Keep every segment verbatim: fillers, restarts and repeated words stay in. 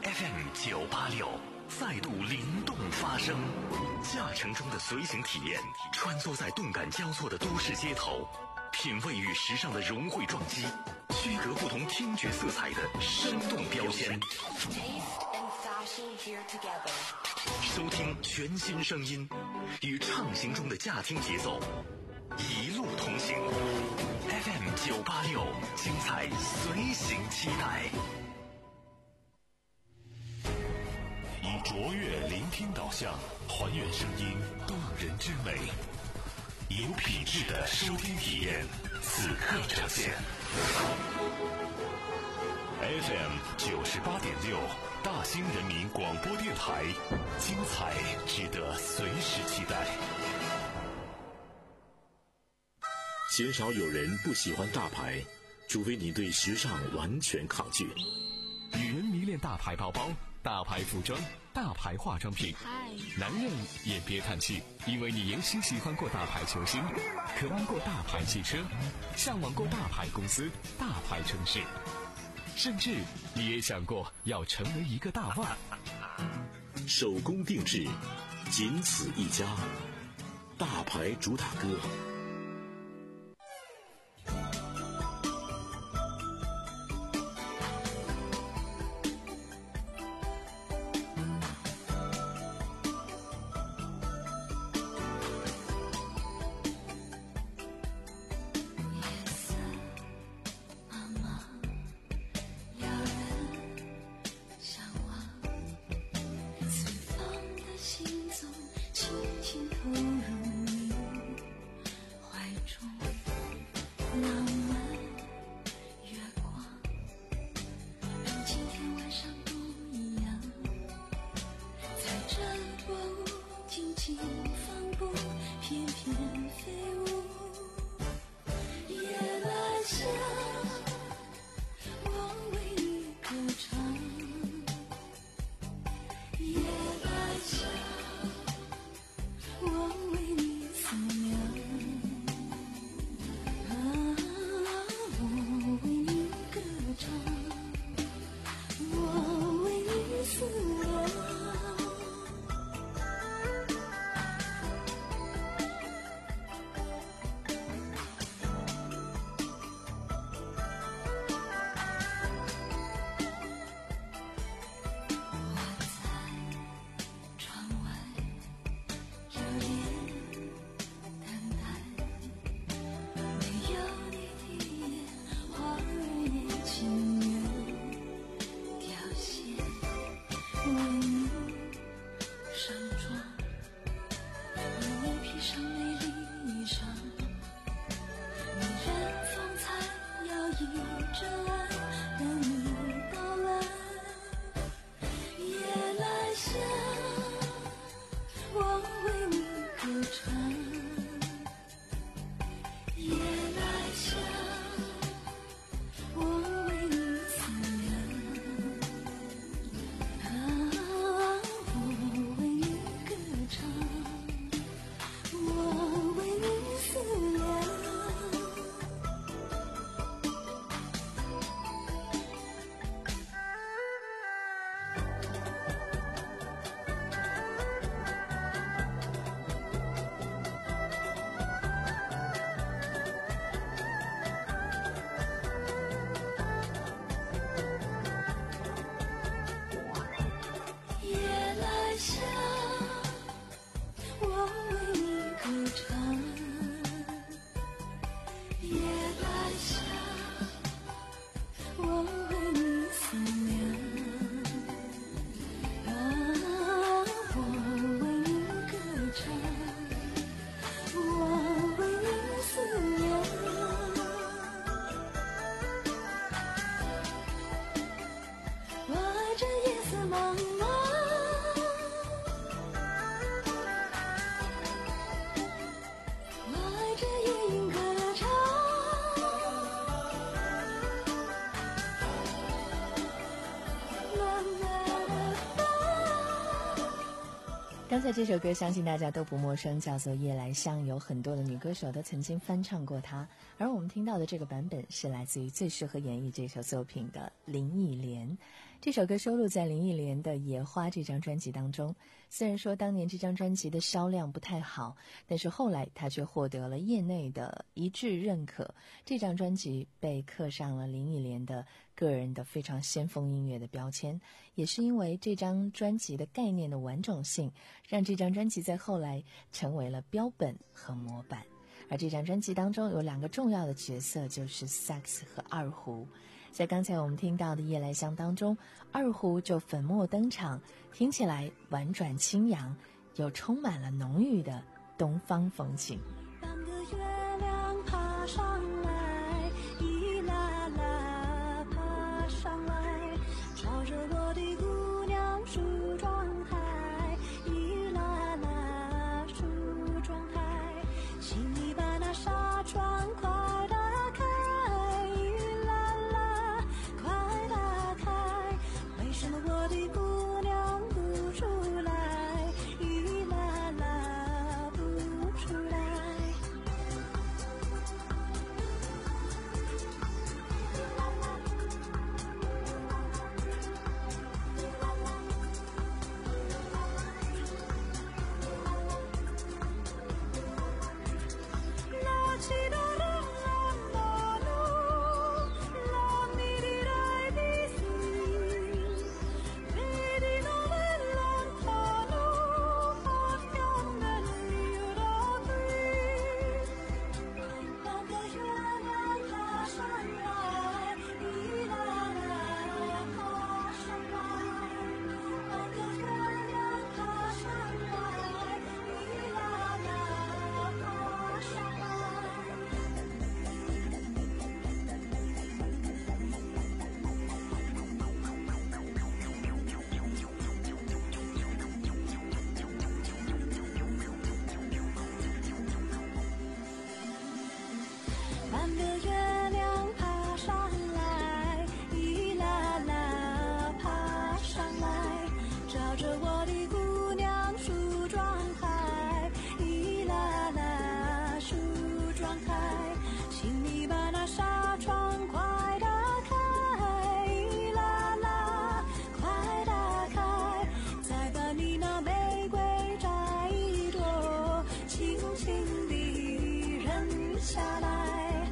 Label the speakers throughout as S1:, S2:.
S1: F M 九八六再度灵动发声，驾乘中的随行体验，穿梭在动感交错的都市街头，品味与时尚的融汇撞击，区隔不同听觉色彩的生动标签。收听全新声音，与畅行中的驾听节奏，一路同行。F M 九八六，精彩随行期待。以卓越聆听导向，还原声音动人之美，有品质的收听体验，此刻呈现。F M 九十八点六，大兴人民广播电台，精彩值得随时期待。
S2: 鲜少有人不喜欢大牌，除非你对时尚完全抗拒。
S3: 女人迷恋大牌包包、大牌服装、大牌化妆品，男人也别叹气，因为你也许喜欢过大牌球星，渴望过大牌汽车，向往过大牌公司、大牌城市，甚至你也想过要成为一个大腕。
S2: 手工定制，仅此一家，大牌主打歌。
S4: 刚才这首歌相信大家都不陌生，叫做《夜来香》，有很多的女歌手都曾经翻唱过它。而我们听到的这个版本是来自于最适合演绎这首作品的林忆莲。 这首歌收录在林忆莲的《野花》这张专辑当中。虽然说当年这张专辑的销量不太好，但是后来她却获得了业内的一致认可。这张专辑被刻上了林忆莲的个人的非常先锋音乐的标签，也是因为这张专辑的概念的完整性，让这张专辑在后来成为了标本和模板。而这张专辑当中有两个重要的角色，就是萨克斯和二胡。在刚才我们听到的《夜来香》当中，二胡就粉墨登场，听起来婉转清扬，又充满了浓郁的东方风情。
S5: 半个月亮爬上来，一啦啦爬上来，朝着我的姑娘梳妆台，一啦啦梳妆台，请你把那纱窗快打开，一啦啦快打开，为什么我的姑娘不出来，一啦啦不出来。半个月亮爬上来，一啦啦爬上来，照着我的姑娘梳妆台，一啦啦梳妆台，请你把那纱窗快打开，一啦啦快打开，再把你那玫瑰摘一朵，轻轻地扔下来。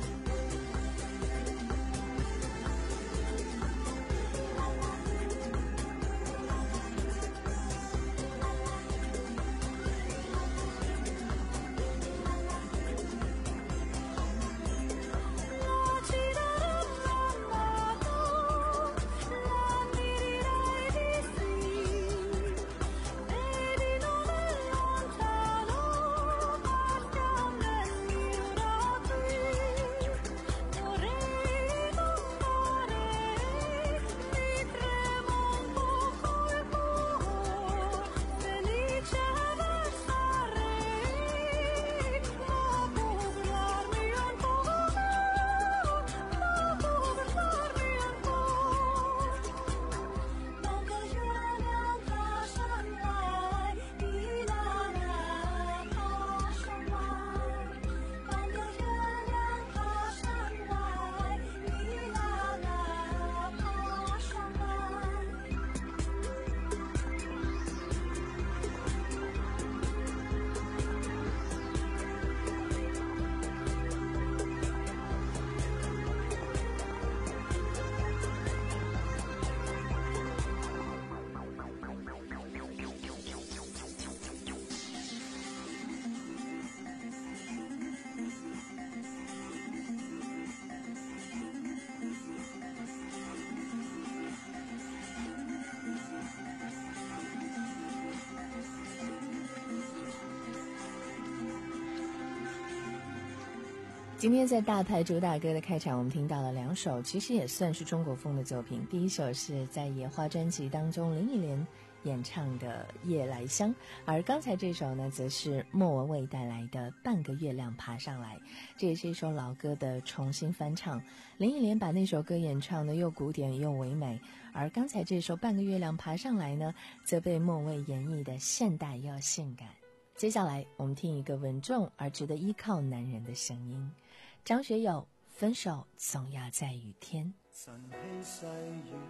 S4: 今天在大牌主打歌的开场，我们听到了两首其实也算是中国风的作品。第一首是在《野花》专辑当中林忆莲演唱的《夜来香》，而刚才这首呢则是莫文蔚带来的《半个月亮爬上来》，这也是一首老歌的重新翻唱。林忆莲把那首歌演唱的又古典又唯美，而刚才这首《半个月亮爬上来》呢则被莫文蔚演绎的现代又性感。接下来我们听一个稳重而值得依靠男人的声音，张学友，分手总要在雨天。
S6: 晨曦细雨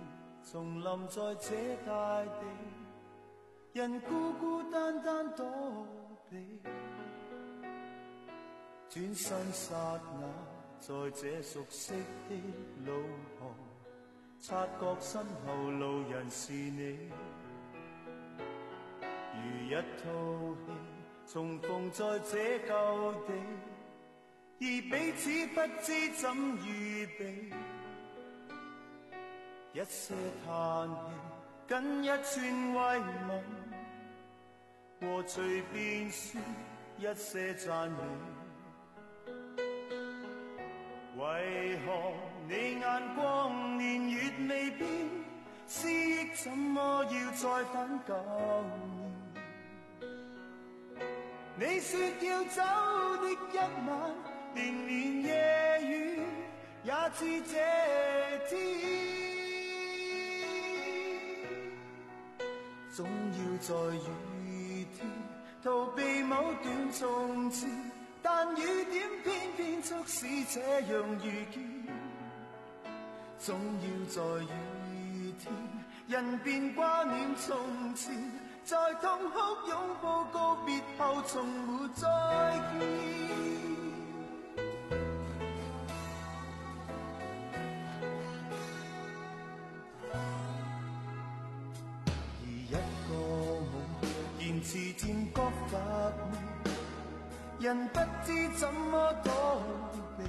S6: 重臨在這大地，人孤孤單單躲避，轉身剎那，在這熟悉的路旁，察覺身後路人是你，如一套戲重逢在這舊地，而彼此不知怎預備，一些嘆氣跟一串慰問，和隨便說一些讚美，為何你眼光年月未變，思憶怎麼要再返舊年？你說要走的一晚，連綿夜雨也似這天，總要在雨天逃避某段從前，但雨點偏偏促使這樣遇見，總要在雨天人便掛念從前，在痛哭擁抱告別後從沒再見。而一個夢言辭漸覺乏味，人不知怎麼躲避，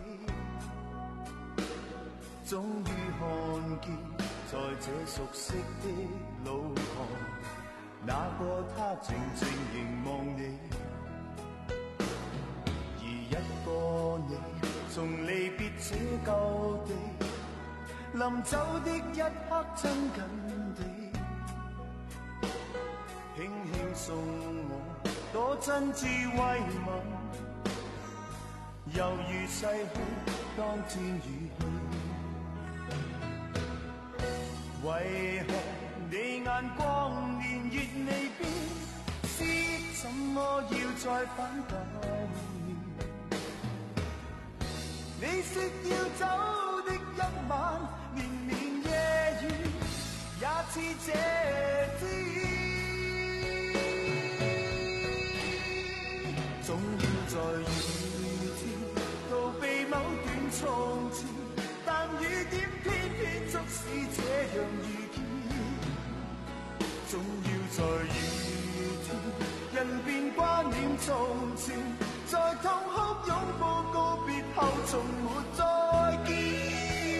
S6: 終於看見在這熟悉的路旁，那個他靜靜凝望你，而一個你從離別這舊地，臨走的一刻親近地，輕輕送我多真摯慰問，猶如逝去當天語氣，為何你眼光年月未變，思憶怎麼要再返舊年？你說要走的一晚，連綿夜雨也似這天，總要在雨天逃避某段從前，但雨點偏偏促使這樣遇見，總要在雨天人便掛念從前，在痛哭擁抱告別後從沒再見。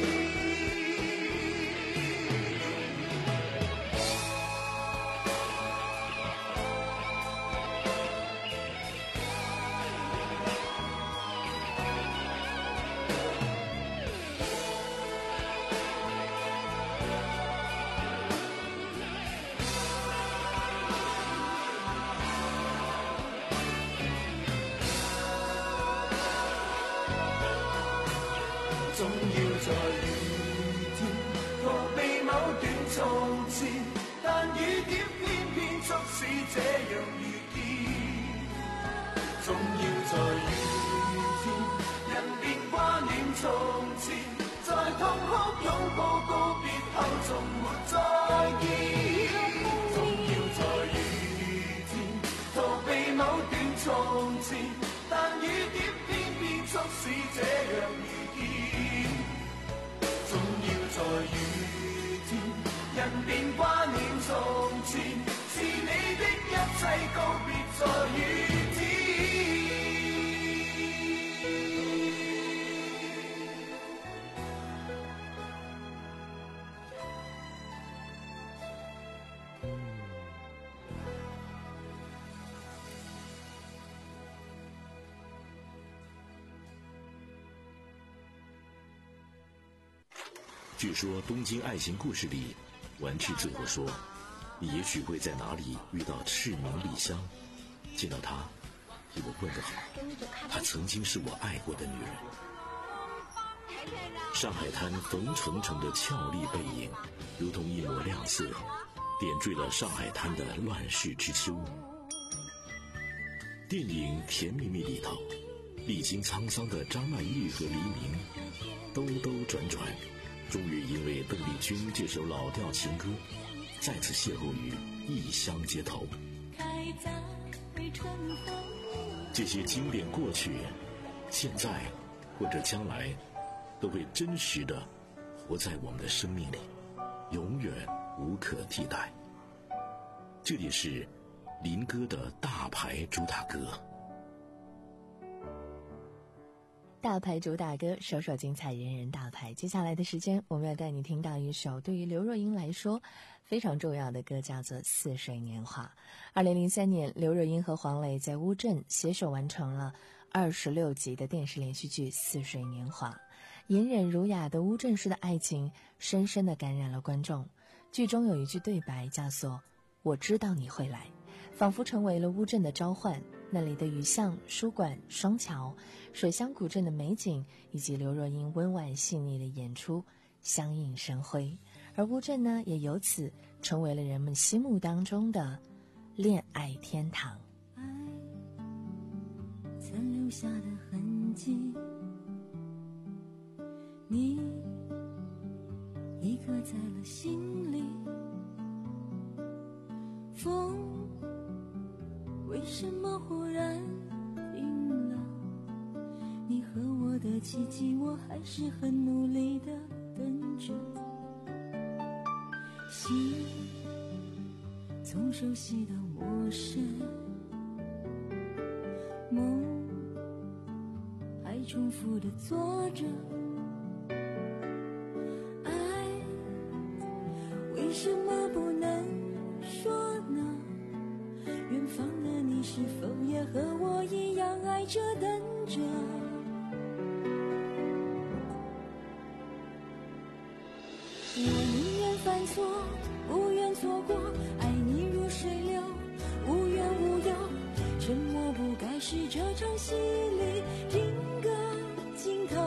S6: 總要在雨天逃避某段從前，但雨點偏偏促使這樣遇見，總要在雨天人便掛念從前，在痛哭擁抱告別後從沒再見，總要在雨天逃避某段從前，但雨點偏偏促使這樣遇見，總要在雨天人便掛念從前，是你的一切告別在雨天。
S2: 据说《东京爱情故事》里，丸治最后说：“你也许会在哪里遇到赤名莉香，见到她，替我问个好，她曾经是我爱过的女人。”上海滩冯程程的俏丽背影，如同一抹亮色，点缀了上海滩的乱世之秋。电影《甜蜜蜜》里头，历经沧桑的张曼玉和黎明，兜兜转转， 终于因为邓丽君这首老调情歌，再次邂逅于异乡街头。这些经典过去，现在或者将来，都会真实的活在我们的生命里，永远无可替代。这里是林哥的大牌主打歌。
S4: 大牌主打歌，首首精彩，人人大牌。接下来的时间，我们要带你听到一首对于刘若英来说非常重要的歌，叫做《似水年华》。二零零三年，刘若英和黄磊在乌镇携手完成了二十六集的电视连续剧《似水年华》。隐忍儒雅的乌镇式的爱情，深深地感染了观众。剧中有一句对白叫做“我知道你会来”，仿佛成为了乌镇的召唤。那里的雨巷、书馆、双桥、水乡古镇的美景，以及刘若英温婉细腻的演出，相映生辉。而乌镇呢，也由此成为了人们心目当中的恋爱天堂。
S5: 爱曾留下的痕迹，你已刻在了心里。风为什么忽然停了？你和我的奇迹，我还是很努力地等着。心从熟悉到陌生，梦还重复地做着。爱为什么不能说呢？远方的你是否也和我一样爱着等着？我宁愿犯错，不愿错过，爱你如水流，无怨无忧。沉默不该是这场戏里定格镜头。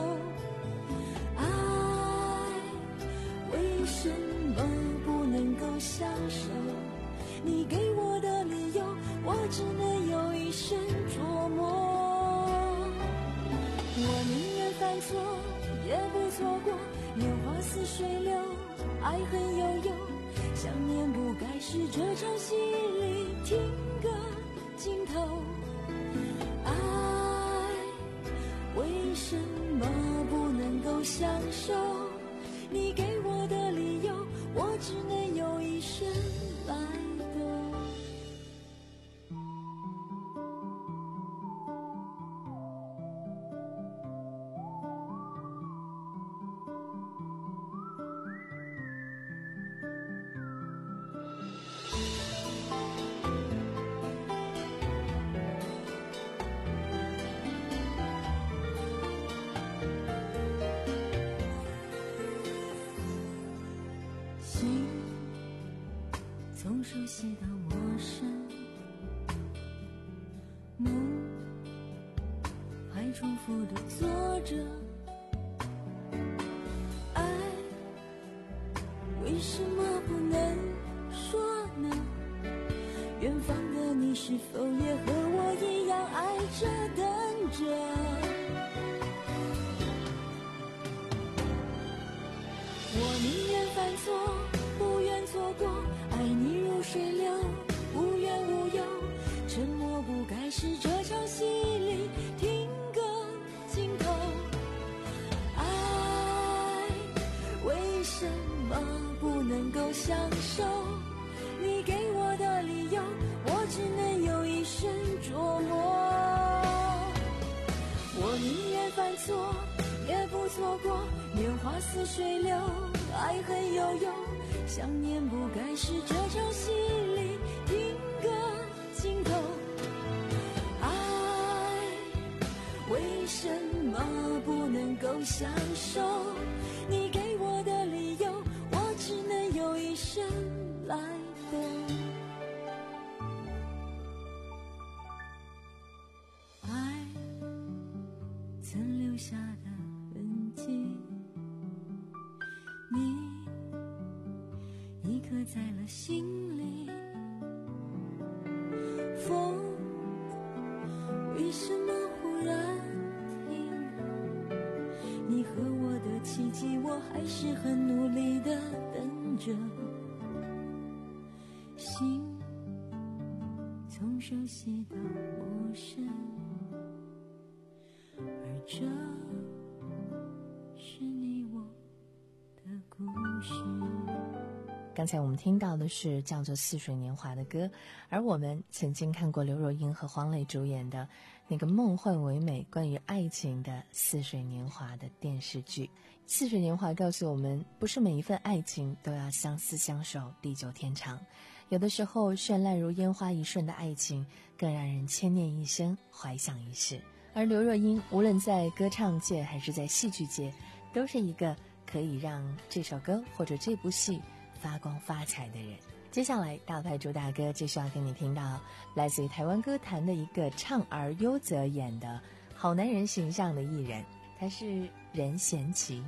S5: 爱为什么不能够相守？你给我的理由，我只能有一生琢磨。我宁愿犯错，也不错过。年华似水流，爱恨悠悠。想念不该是这场戏里定格镜头。爱为什么不能够相守？你给我的理由，我只能有一生来心从熟悉到陌生，梦还重复地做着。爱为什么不能说呢？远方的你是否也和我一样爱着等着？我宁愿犯错，不愿错过，爱你如水流，无怨无忧。沉默不该是这场戏里定格镜头。爱为什么不能够相守？你给我的理由，我只能有一生琢磨。我宁愿犯错，也不错过。年华似水流，爱恨悠悠。想念不该是这场戏里定格镜头。爱为什么不能够相守？你给我的理由，我只能有一生来等。爱曾留下的痕迹，你已刻在了心里。风为什么忽然停了？你和我的奇迹，我还是很努力的等着，心从熟悉到陌生，而这是你我的故事。
S4: 刚才我们听到的是叫做《似水年华》的歌，而我们曾经看过刘若英和黄磊主演的那个梦幻唯美关于爱情的《似水年华》的电视剧。《似水年华》告诉我们，不是每一份爱情都要相思相守地久天长，有的时候绚烂如烟花一瞬的爱情更让人牵念一生，怀想一世。而刘若英无论在歌唱界还是在戏剧界，都是一个可以让这首歌或者这部戏发光发财的人。接下来大牌主打歌继续要给你听到来自于台湾歌坛的一个唱儿优则演的好男人形象的艺人，他是任贤齐。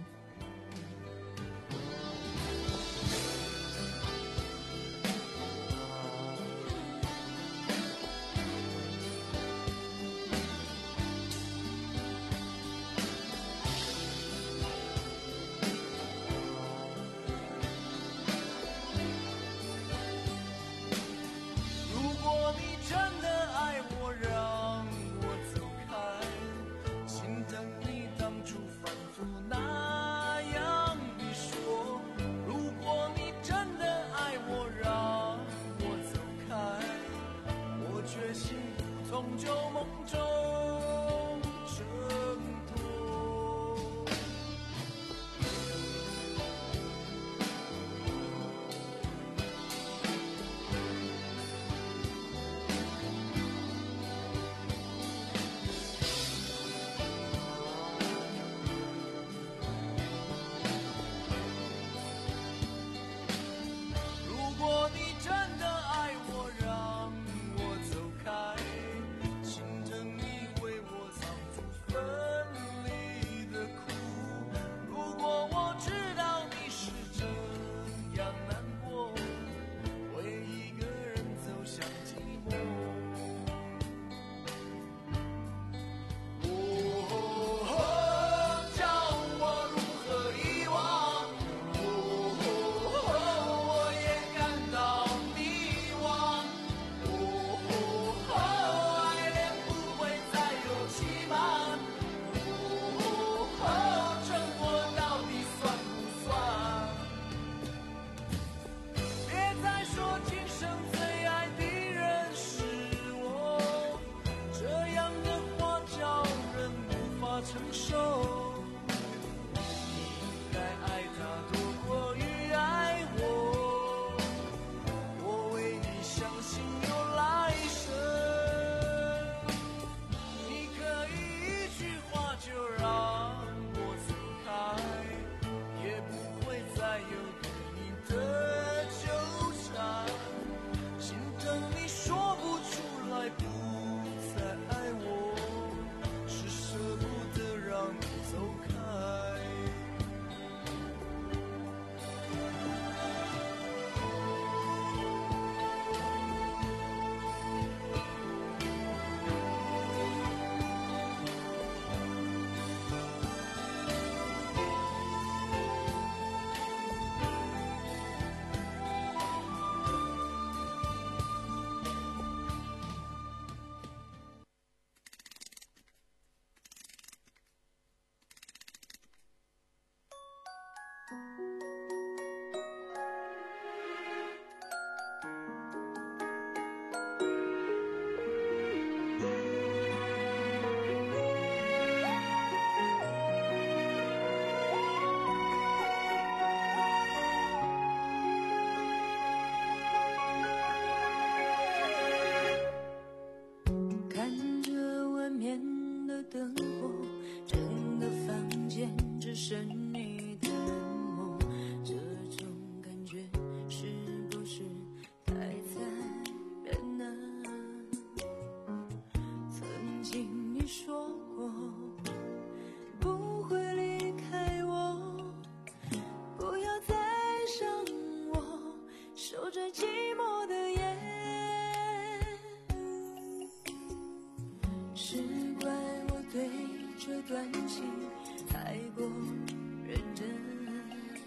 S5: 这段情太过认真。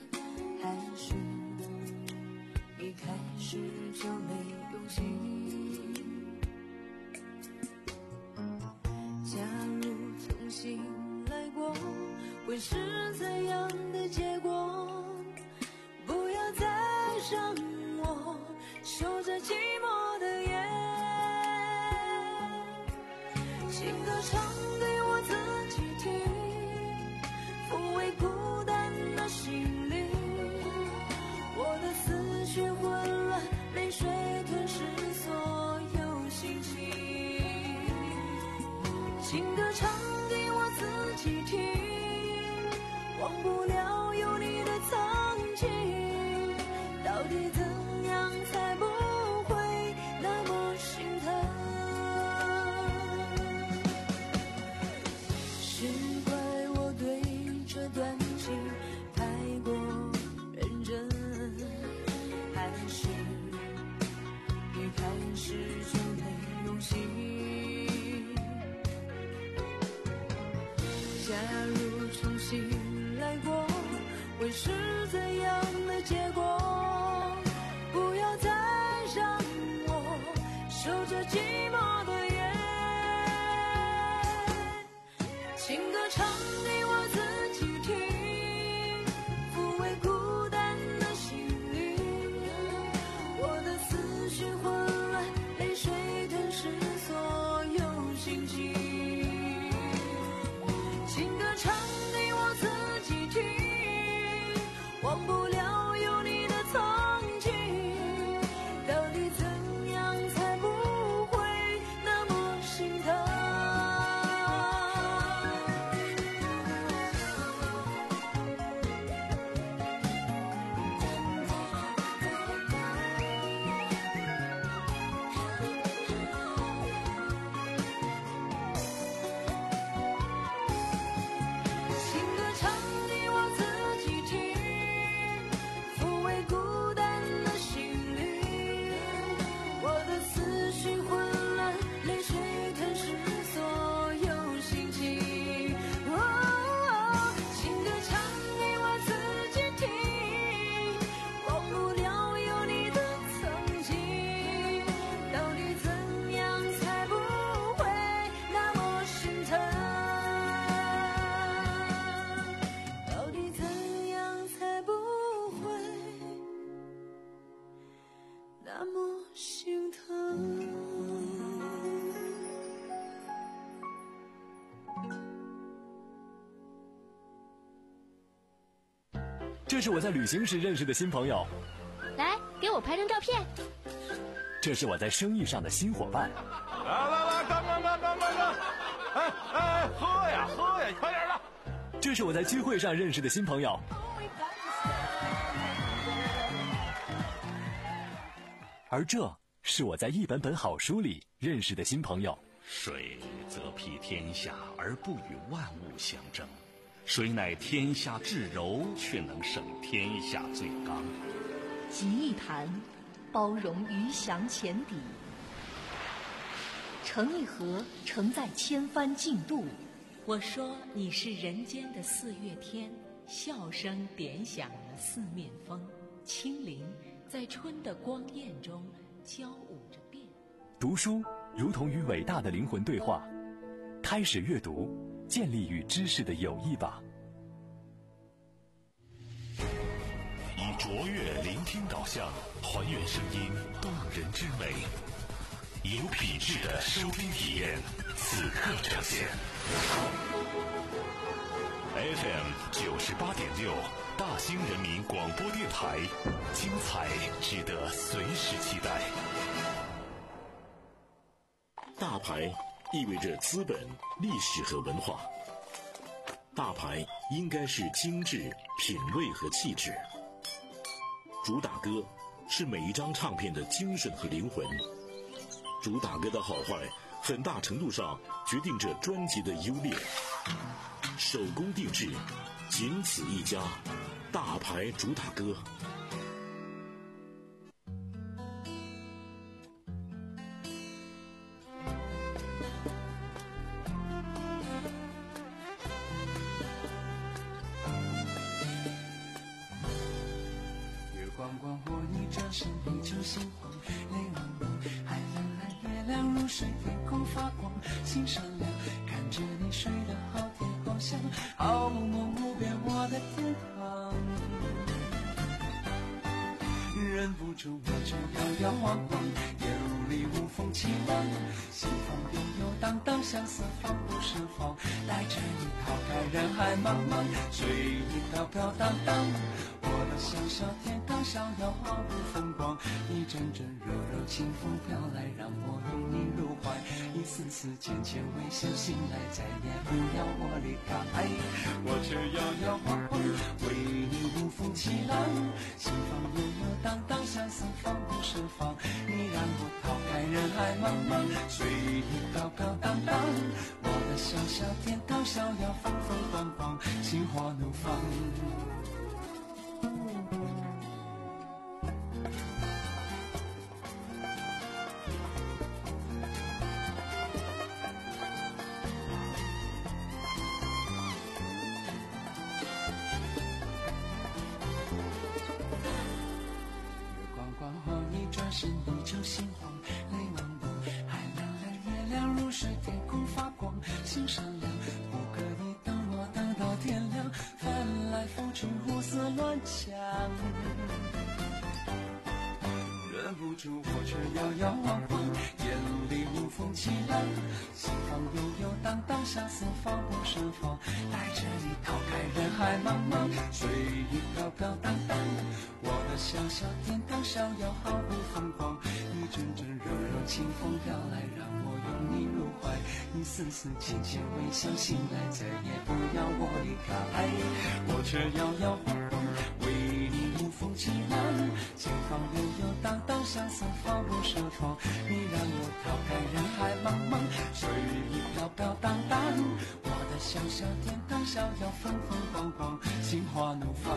S5: 许一开始就没用心，假如重新来过，会是怎样的结果？不要再让我守着寂寞的夜，情歌唱给我自己听，抚慰孤单的心灵。我的思绪混乱，泪水吞噬所有心情。情歌唱给我自己听，忘不了有你的曾经。到底怎样才不会那么心疼？是怪我对这段情太过认真，还是一开始就没用心？假如重新来过，会是怎样的结果？不要再让我守着寂寞的夜，情歌唱给我自己听，抚慰孤单的心灵。我的思绪混乱，泪水吞噬所有心情。情歌唱给我自己听，忘不了有你的曾经。到底怎样才不会那么心疼？情歌唱给我自己听，抚慰孤单的心灵。我的思绪混乱，泪水吞噬所有心情。哦，情歌唱给我自己听，忘不了有你的曾经。到底怎样才不会那么心疼？到底怎样才不会那么心疼？
S7: 这是我在旅行时认识的新朋友，
S8: 来，给我拍张照片。
S7: 这是我在生意上的新伙伴，
S9: 来来来，干干干干干干！哎哎，喝呀喝呀，快点的！
S7: 这是我在聚会上认识的新朋友，而这是我在一本本好书里认识的新朋友。
S1: 水则披天下而不与万物相争，水乃天下至柔，却能胜天下最刚。
S10: 集一坛，包容鱼翔浅底；盛一盒，承载千帆竞渡。
S11: 我说你是人间的四月天，笑声点响了四面风，清灵在春的光艳中交舞着变。
S7: 读书如同与伟大的灵魂对话，开始阅读，建立与知识的友谊吧。
S1: 以卓越聆听导向，还原声音动人之美，有品质的收听体验，此刻呈现。F M 九十八点六，大兴人民广播电台，精彩值得随时期待。
S2: 大牌意味着资本、历史和文化。大牌应该是精致、品味和气质。主打歌是每一张唱片的精神和灵魂。主打歌的好坏，很大程度上决定着专辑的优劣。手工定制，仅此一家，大牌主打歌。
S6: 心慌，泪汪汪，海蓝蓝，月亮如水，天空发光，心善良，看着你睡得好甜好香，好梦梦无边我的天堂。忍不住我就摇摇晃晃，夜里无风起浪，心房悠悠荡荡，相思放不胜放，带着你逃开人海茫茫，随意飘飘荡荡，我的小小天堂逍遥毫无风光，一阵阵柔柔清风飘来，让我拥你入怀，一丝丝浅浅微笑，醒来再也不要我离开，我却摇摇晃晃，为你无风起浪，心房悠悠荡荡，相思放不胜放，你让我逃开人海茫茫，随意飘飘荡荡，我的小小天堂逍遥风风光光，心花怒放。是一场心慌，泪汪汪，海蓝蓝，月亮如水，天空发光，心善良，不可以等我等到天亮，翻来覆去胡思乱想，忍不住我却摇摇晃晃，眼里无风起浪，心房悠悠荡荡，相思放不胜放，带着你逃开人海茫茫，随意飘飘荡荡，我的小小天堂逍遥毫无风光，一阵阵柔柔清风飘来，让我拥你入怀，一丝丝浅浅微笑，醒来再也不要我离开，我却摇摇晃晃，为你无风起浪，心房悠悠荡荡，相思放不胜放，你让我逃开人海茫茫，随意飘飘荡荡，我的小小天堂逍遥风风光光，心花怒放。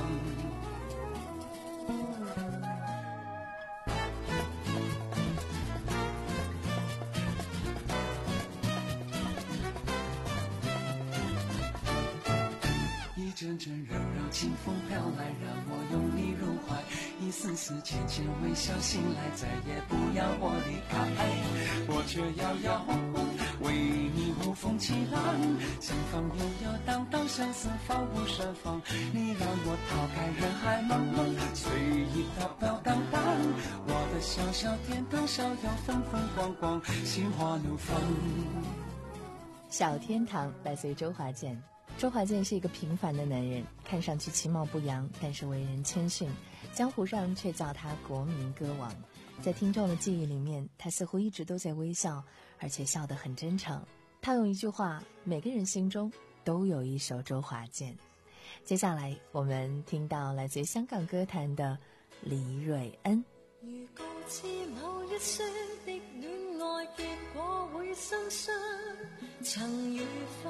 S6: 一阵阵柔柔清风飘来，让我拥你入怀，一丝丝浅浅微笑，醒来再也不要我离开，我却摇摇晃晃，为你无风起浪，心房悠悠荡荡，相思放不胜放，你让我逃开人海茫茫，随意飘飘荡荡，我的小小天堂逍遥风风光光，心花怒放。
S4: 小天堂来自于周华健。周华健是一个平凡的男人，看上去其貌不扬，但是为人谦逊，江湖上却叫他国民歌王。在听众的记忆里面，他似乎一直都在微笑，而且笑得很真诚。他用一句话，每个人心中都有一首周华健。接下来我们聽到來自香港歌壇的李瑞恩。
S5: 如告知某一些的戀愛結果會心傷，曾愉快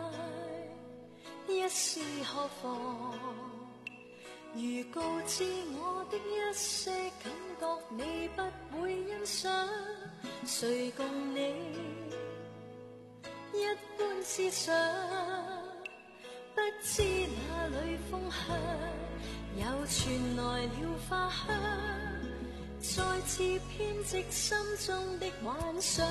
S5: 一試何妨？如告知我的一些感覺你不會欣賞，誰共你一般思想？不知哪裏風香，又傳來了花香，再次編織心中的幻想。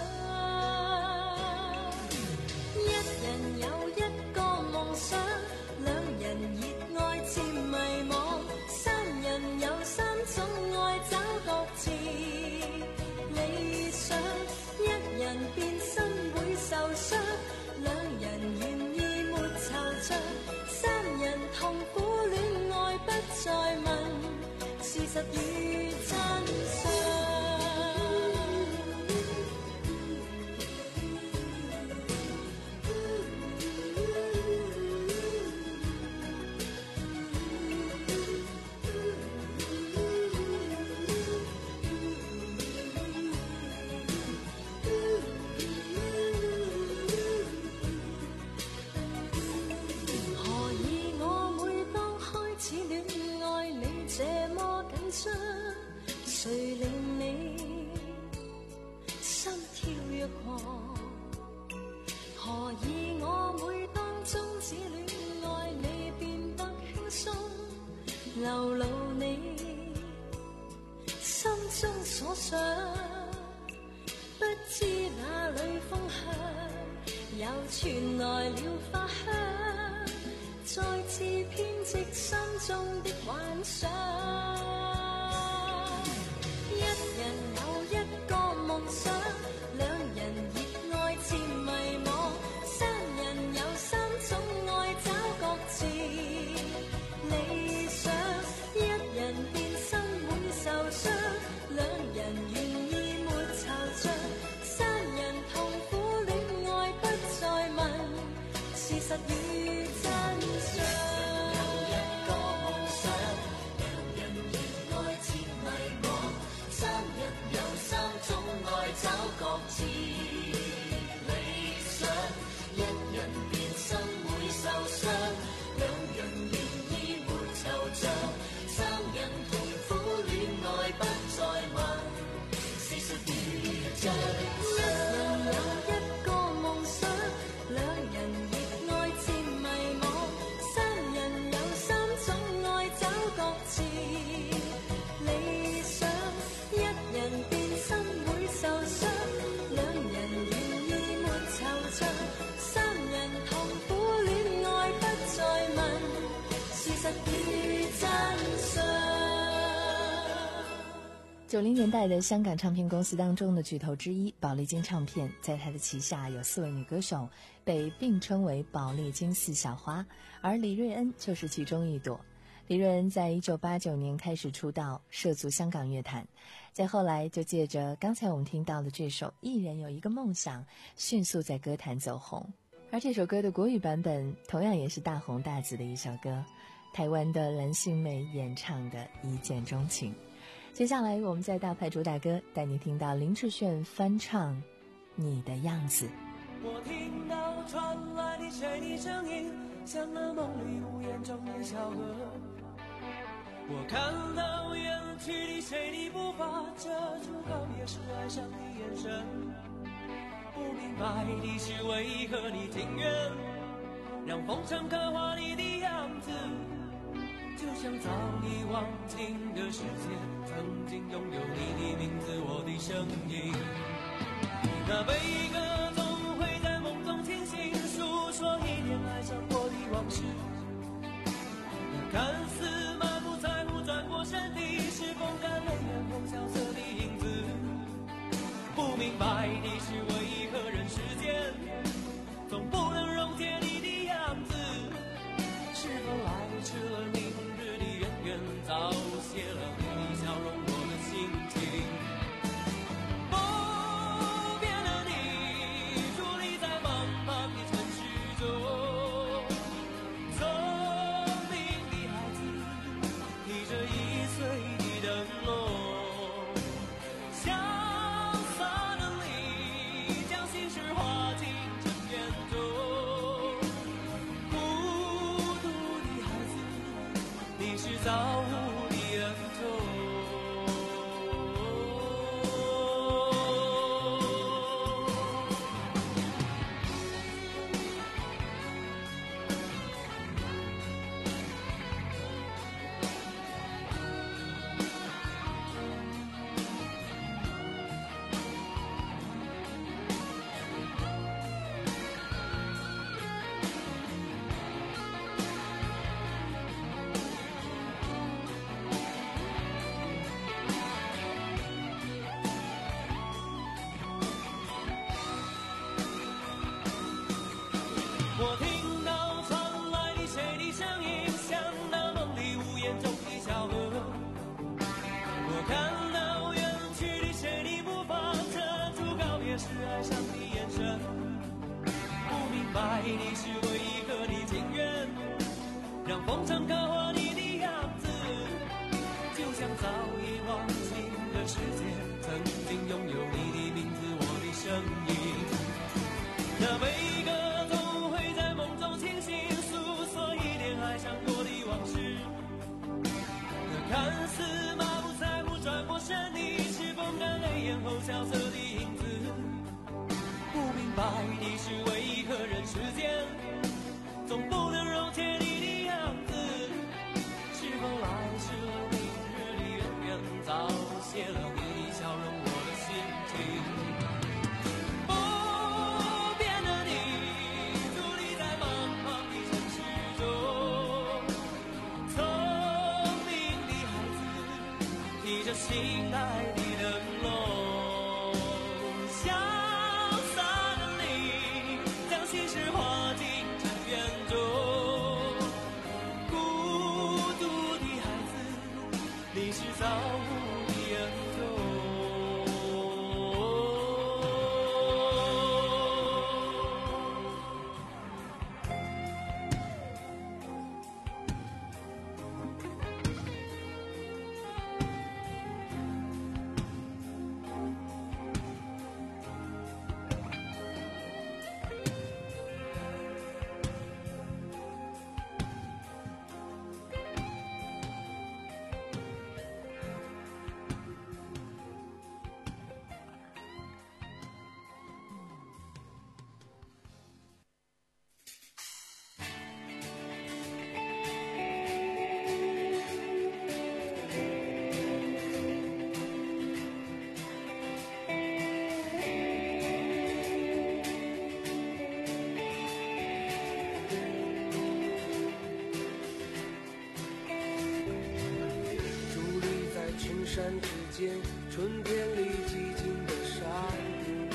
S5: 一人有一個夢想，兩人熱愛漸迷惘，三人有三種愛找各自理想，一人變心會受傷，兩人願意沒惆悵，三人痛苦戀愛不再問事實與真相。 所想，不知哪里风向，又傳來了花香，再次編織心中的幻想。一人有一個夢想，兩人熱愛漸迷惘，三人有三種愛找各自理想。一人變心會受傷，兩人願意沒惆悵，三人痛苦戀愛不再問事實與真相。有一個夢想，兩人熱愛漸迷惘，三人有三種愛找各自理想。一人變心會受傷，兩人願意沒惆悵，三人痛苦戀愛不再問事實與真相。一人有一個夢想，兩人熱愛漸迷惘，三人有三種愛找各自理想。一人變心會受傷，兩人願意沒惆悵，三人痛苦戀愛不再問事實與真相。
S4: 九零年代的香港唱片公司当中的巨头之一宝丽金唱片，在它的旗下有四位女歌手，被并称为宝丽金四小花，而李瑞恩就是其中一朵。李瑞恩在一九八九年开始出道，涉足香港乐坛，再后来就借着刚才我们听到的这首《一人有一个梦想》，迅速在歌坛走红。而这首歌的国语版本同样也是大红大紫的一首歌，台湾的蓝心湄演唱的《一见钟情》。接下来我们在大牌主打歌带你听到林志炫翻唱《你的样子》。
S6: 我听到传来的谁的声音，像那梦里无言中的小河。我看到远去的谁的步伐，遮住告别时哀伤的眼神。不明白的是为何你情愿让风尘刻画你的样子，就像早已忘情的世界，曾经拥有你的名字，我的声音。那悲歌总会在梦中清醒，诉说一点爱上过的往事。那看似满不在乎转过身的，是风干泪眼红萧瑟的影子。不明白的是为何人世间总不能溶解你的样子，是否来迟了明日的远远，早谢了你的笑容我的心情。不变的你伫立在茫茫的城市中，聪明的孩子提着易碎的灯笼，潇洒的你将心事化进尘缘中。孤独的孩子，你是造物的恩宠。我听到传来的谁的声音，像那梦里无言中的小河。我看到远去的谁的步伐，遮住告别时哀伤的眼神。不明白的是为何你情愿让风尘刻画你的样子，就像早已忘情的世界，曾经拥有你的名字，我的声音。那悲歌总会在梦中清醒，诉说一点爱上过的往事。那看似满不在乎转过身的，是风干泪眼后萧瑟的影子。不明白的是为何人世间总不能溶解你的样子，是否来迟了明日的远远，早谢了你的笑容亲爱的冷落，潇洒的你将心事化进尘缘中，孤独的孩子，你是造物的恩宠。山之间，春天里寂静的山谷，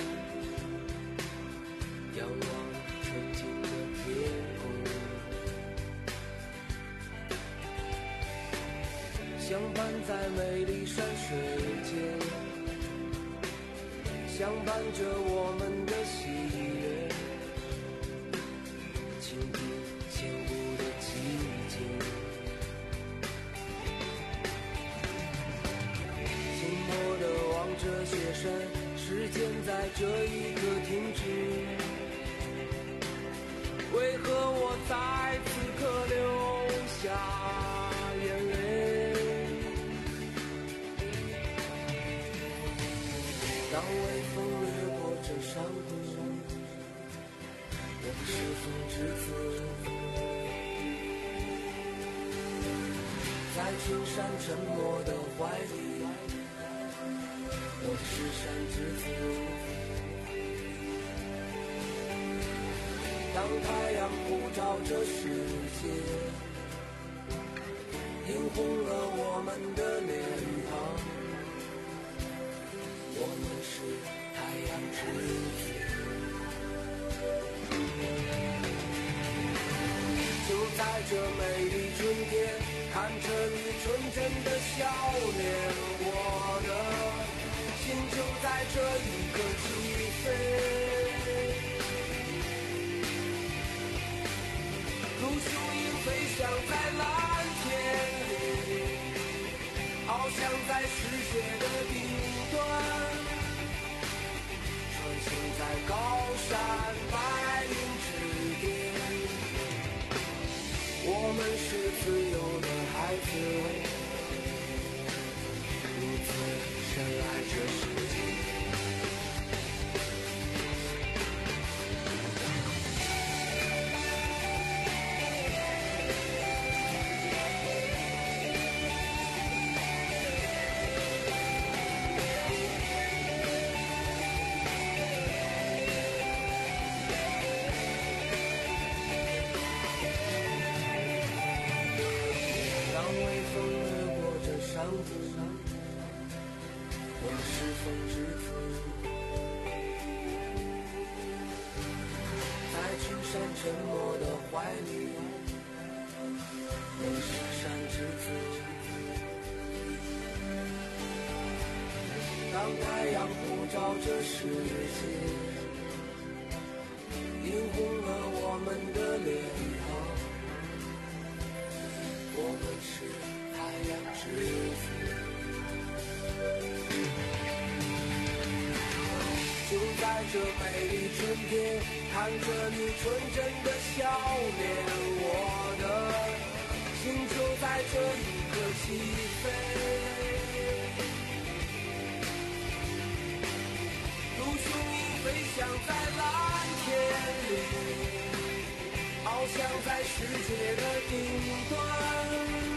S6: 仰望纯净的天空，相伴在美丽山水间，相伴着我们的喜悦，倾听千古的寂静。这雪山，时间在这一刻停止，为何我在此刻流下眼泪？当微风掠过这山谷，我是风之子，在青山沉默的怀里，我是山之子。当太阳普照这世界，映红了我们的脸庞，我们是太阳之子。就在这美丽春天，看着你纯真的笑脸，我的心就在这一刻起飞，如雄鹰飞翔在蓝天里，翱翔在世界的顶端，穿行在高山白云之巅，我们是自由的孩子，如此深爱这世界。当微风掠过这山谷，我是风之子，在群山沉默的怀里，我是山之子。当太阳普照这世界，映红了我们的脸庞，我们是太阳之子。就在这美丽春天，看着你纯真的笑脸，我的心就在这一刻起飞，如雄鹰飞翔在蓝天里，翱翔在世界的顶端，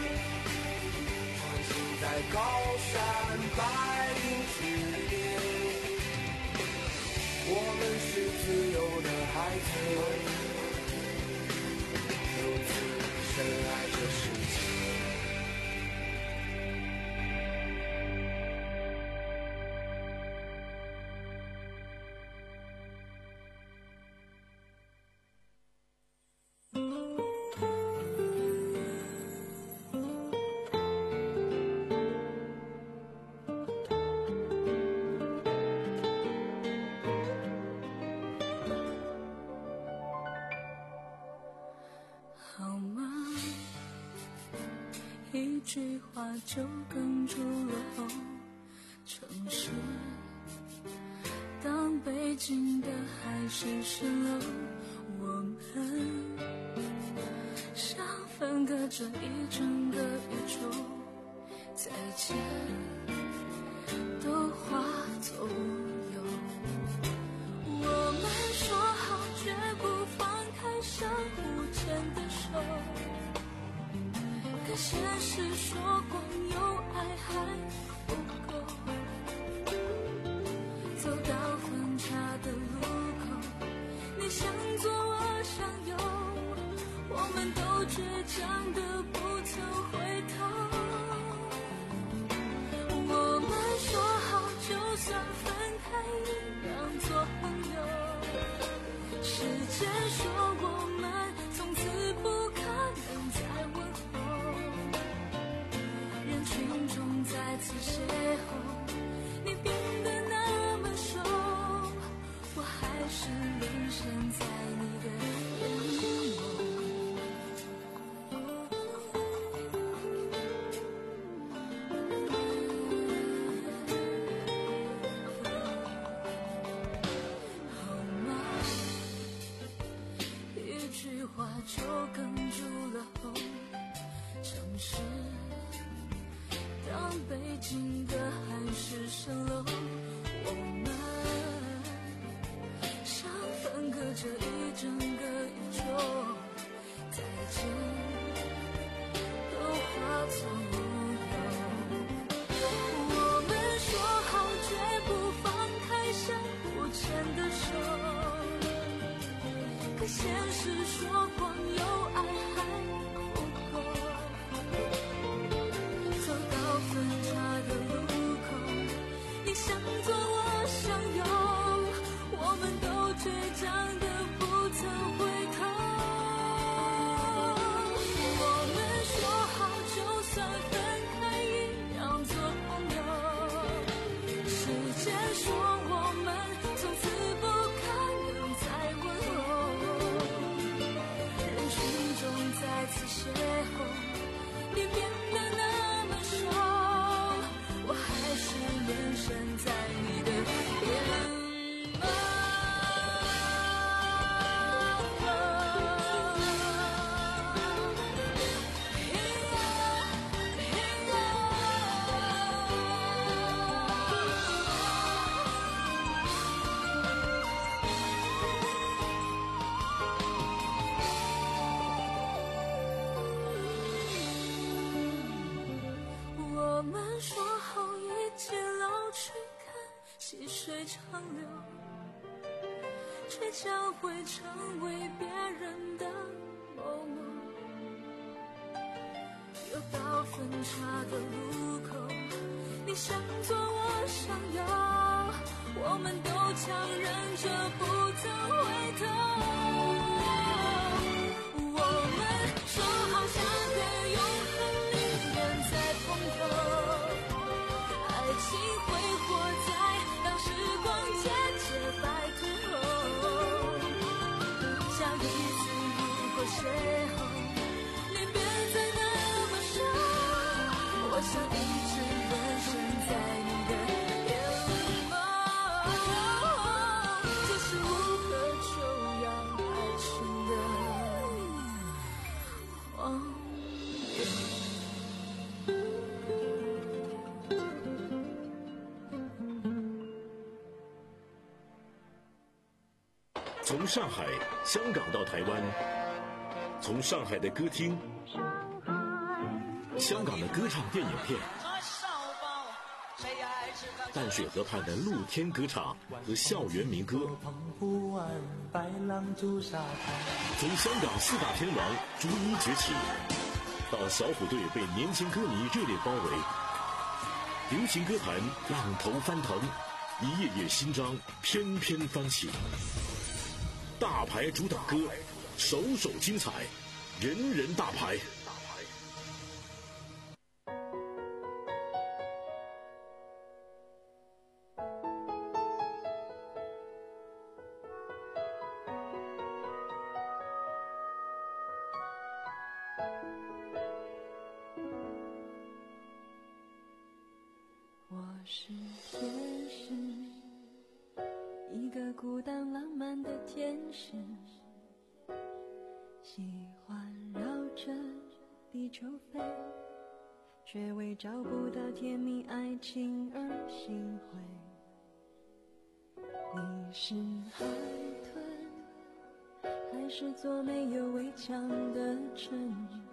S6: 穿行在高山白云之巅，我们是自由的孩子，如此深爱这世界。
S5: 就哽住了喉。城市当北京的海市蜃楼，我们像分隔着一整个宇宙，再见都化作无忧。我们说好绝不放开相互牵的手，可现实说光有爱还不够。走到分岔的路口，你向左我向右，我们都倔强的不曾回头。我们说好就算分开一样做朋友，时间说我们从此不可能再问候。人群中再次邂逅，你变得那么瘦，我还是沦陷在你的眼眸。好吗？一句话就哽住了喉。城市当北京的海市蜃楼，我们像分隔着一整个宇宙，再见都化作无忧。我们说好绝不放开相互牵的手，可现实说光有爱还不够。走到分岔的路口，你向左我向右，我们都倔强的不曾回头。我们说好就算分开一样做朋友，时间说我们从此不可能再问候。人群中再次邂逅，你变得那么瘦，我还是沦陷在你的眼眸。我们说好一起老去，看细水长流，却将会成为别人的某某。又到分岔的路口，你向左我向右，我们都强忍着不曾回头。我们说好下个永恒里面再碰头，爱情会活在当时光渐渐白头后。下一次如果邂逅，你变得那么瘦，我想一直沦陷在你的眼眸。这是无可救药爱情的荒谬。
S2: 从上海、香港到台湾，从上海的歌厅、香港的歌唱电影片，淡水河畔的露天歌唱和校园民歌，从香港四大天王逐一崛起，到小虎队被年轻歌迷热烈包围，流行歌坛浪头翻腾，一页页新章翩翩翻起。大牌主打歌，首首精彩，人人大牌。
S5: 孤单浪漫的天使，喜欢绕着地球飞，却为找不到甜蜜爱情而心灰。你是海豚，还是座没有围墙的城？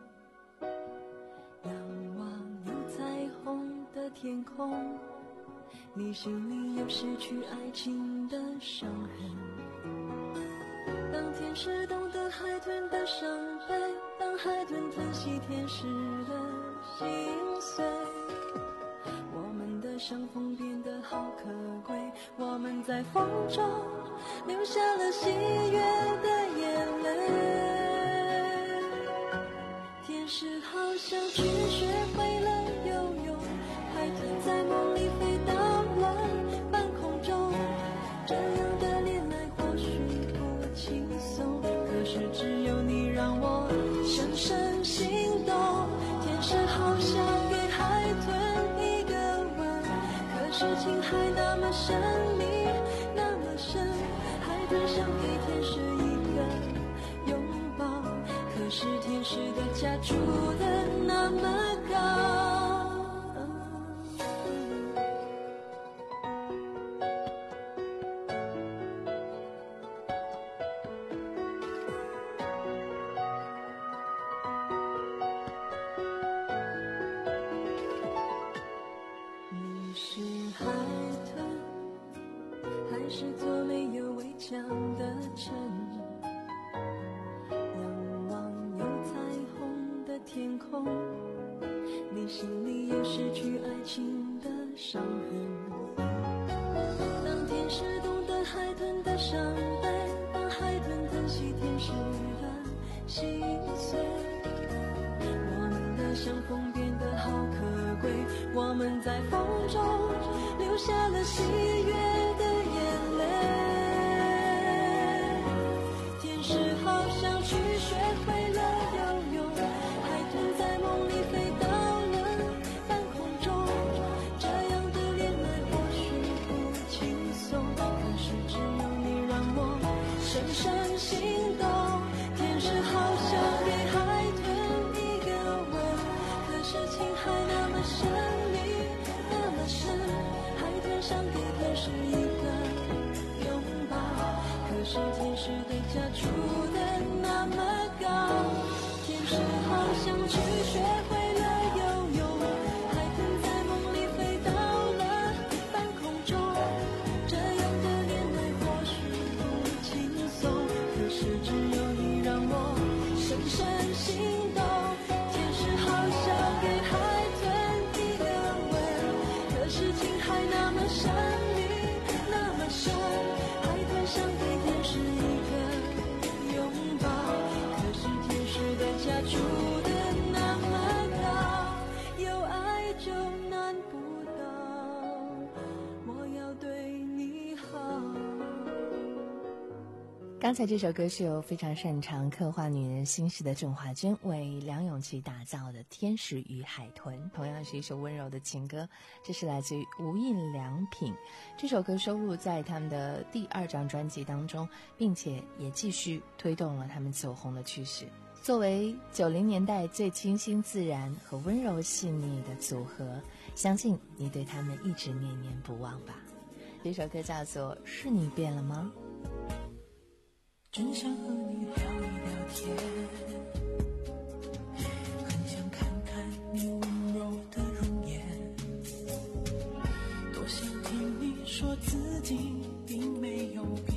S5: 仰望有彩虹的天空，你心里有失去爱情的伤痕。当天使懂得海豚的伤悲，当海豚疼惜天使的心碎，我们的相逢变得好可贵，我们在风中流下了喜悦的眼泪。天使好像去学会了游泳，海豚在梦里飞到了半空中，这样的恋爱或许不轻松，可是只有你让我深深心动。天使好像给海豚一个吻，可是情还那么神秘那么深，海豚想给天使一个拥抱，可是天使的家住的那么高。你是海豚，还是座没有围墙的城？仰望有彩虹的天空，你心里有失去爱情的伤痕。当天使懂得海豚的伤悲，当海豚疼惜天使的心碎，我们的相逢变得好可贵，我们在风中流下了喜悦的眼泪。天使好像去学会了游泳，海豚在梦里飞到了半空中，这样的恋爱或许不轻松，可是只有你让我深深心动。天使好像给海豚一个吻，可是情还那么神秘那么深，海豚想给天使一个拥抱，可是天使的家住的那么高。天使好像去学会了游泳，海豚在梦里飞到了半空中，这样的恋爱或许不轻松，可是只有你让我深深心动。天使好像给海豚一个吻，可是情还那么神秘那么深，海豚想给天使一个拥抱，可是天使的家住的那么高，有爱就难不倒，我要对你好。
S4: 刚才这首歌是由非常擅长刻画女人心事的郑华娟为梁咏琪打造的《天使与海豚》，同样是一首温柔的情歌。这是来自于无印良品，这首歌收录在他们的第二张专辑当中，并且也继续推动了他们走红的趋势。作为九零年代最清新自然和温柔细腻的组合，相信你对他们一直念念不忘吧。这首歌叫做《是你变了吗》。
S6: 真想和你聊一聊天，很想看看你温柔的容颜，多想听你说自己并没有变，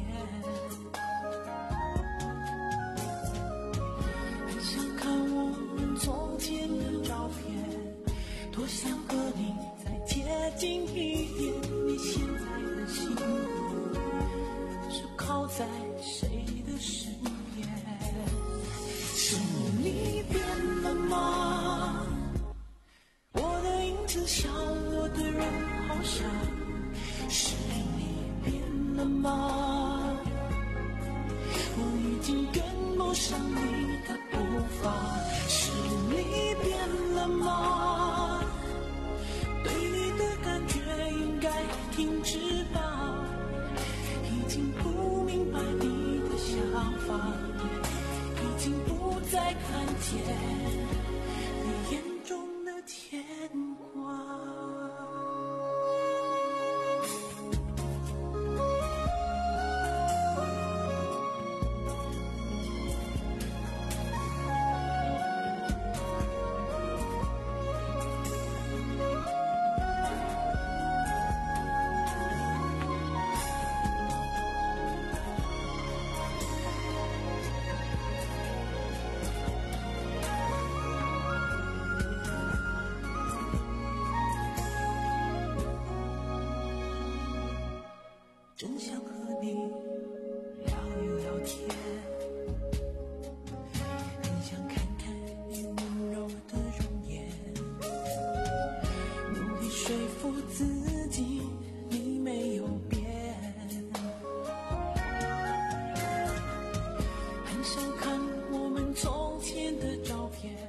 S6: 很想看我们从前的照片，多想和你再接近一点，你现在的幸福是靠在谁的身边？是你变了吗？我的影子像我的人好像，是你变了吗？我已经跟不上你的步伐，是你变了吗？对你的感觉应该停止吧，已经不已经不再看见你眼中的牵挂。真想和你聊一聊天，很想看看你温柔的容颜，努力说服自己你没有变，很想看我们从前的照片。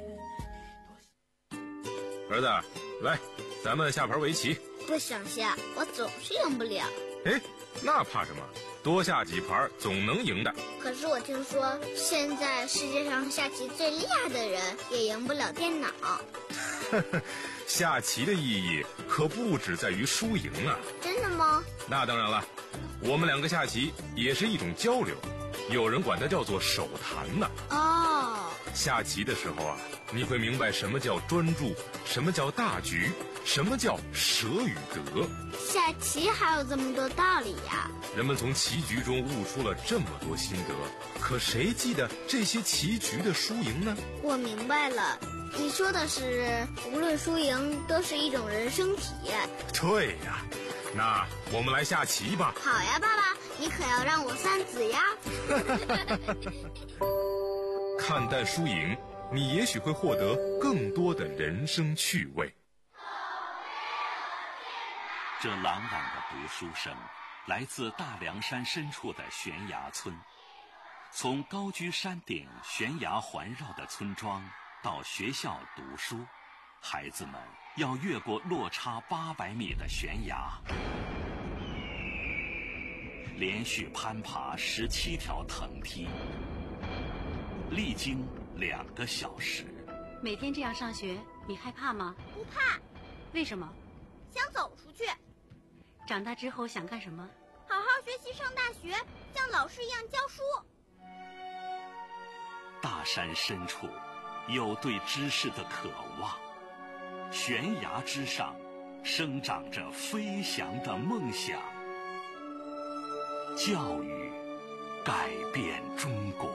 S9: 儿子，来，咱们下盘围棋。
S12: 不想下，我总是赢不了。
S9: 哎，那怕什么？多下几盘总能赢的。
S12: 可是我听说，现在世界上下棋最厉害的人也赢不了电脑。
S9: 下棋的意义可不只在于输赢啊！
S12: 真的吗？
S9: 那当然了，我们两个下棋也是一种交流，有人管它叫做手谈呢。
S12: 哦，
S9: 下棋的时候啊，你会明白什么叫专注，什么叫大局，什么叫舍与得。
S12: 下棋还有这么多道理呀！
S9: 人们从棋局中悟出了这么多心得，可谁记得这些棋局的输赢呢？
S12: 我明白了，你说的是无论输赢都是一种人生体验。
S9: 对呀，那我们来下棋吧。
S12: 好呀，爸爸，你可要让我三子呀。
S9: 看淡输赢，你也许会获得更多的人生趣味。
S1: 这朗朗的读书声来自大凉山深处的悬崖村。从高居山顶悬崖环绕的村庄到学校读书，孩子们要越过落差八百米的悬崖，连续攀爬十七条藤梯，历经两个小时。
S13: 每天这样上学，你害怕吗？
S12: 不怕。
S13: 为什么？
S12: 想走出去。
S13: 长大之后想干什么？
S12: 好好学习，上大学，像老师一样教书。
S1: 大山深处有对知识的渴望，悬崖之上生长着飞翔的梦想。教育改变中国。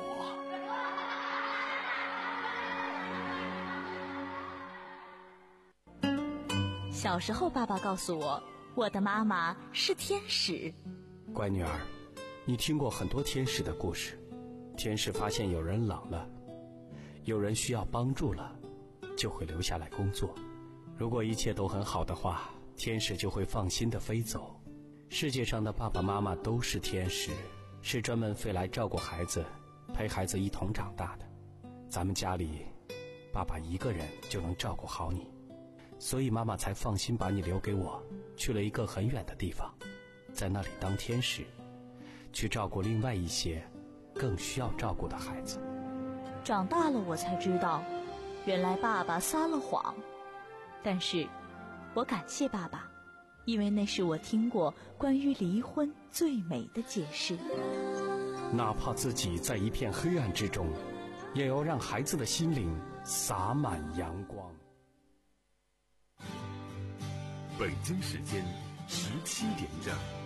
S14: 小时候爸爸告诉我，我的妈妈是天使。
S15: 乖女儿，你听过很多天使的故事。天使发现有人冷了，有人需要帮助了，就会留下来工作。如果一切都很好的话，天使就会放心地飞走。世界上的爸爸妈妈都是天使，是专门飞来照顾孩子，陪孩子一同长大的。咱们家里，爸爸一个人就能照顾好你，所以妈妈才放心把你留给我，去了一个很远的地方，在那里当天使，去照顾另外一些更需要照顾的孩子。
S14: 长大了我才知道，原来爸爸撒了谎，但是我感谢爸爸，因为那是我听过关于离婚最美的解释。
S15: 哪怕自己在一片黑暗之中，也要让孩子的心灵洒满阳光。
S3: 北京时间十七点整。